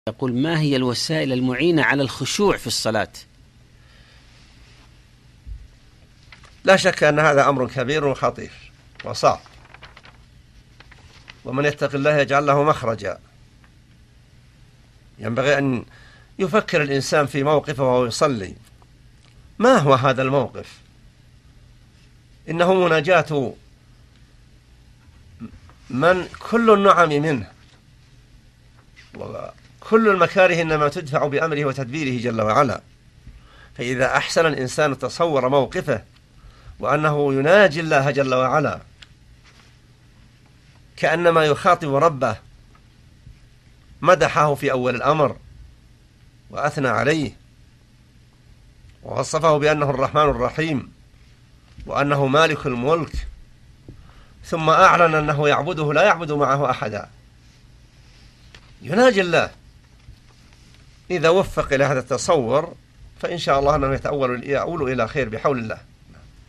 يقول: ما هي الوسائل المعينة على الخشوع في الصلاة؟ لا شك أن هذا أمر كبير وخطير وصعب، ومن يتق الله يجعل له مخرجا. ينبغي أن يفكر الإنسان في موقفه وهو يصلي، ما هو هذا الموقف؟ إنه مناجاة من كل النعم منه، وكل المكاره إنما تدفع بأمره وتدبيره جل وعلا. فإذا أحسن الإنسان تصور موقفه وأنه يناجي الله جل وعلا كأنما يخاطب ربه، مدحه في أول الأمر وأثنى عليه ووصفه بأنه الرحمن الرحيم وأنه مالك الملك، ثم أعلن أنه يعبده لا يعبد معه أحدا، يناجي الله. إذا وفق إلى هذا التصور فإن شاء الله أنه يؤول إلى خير بحول الله.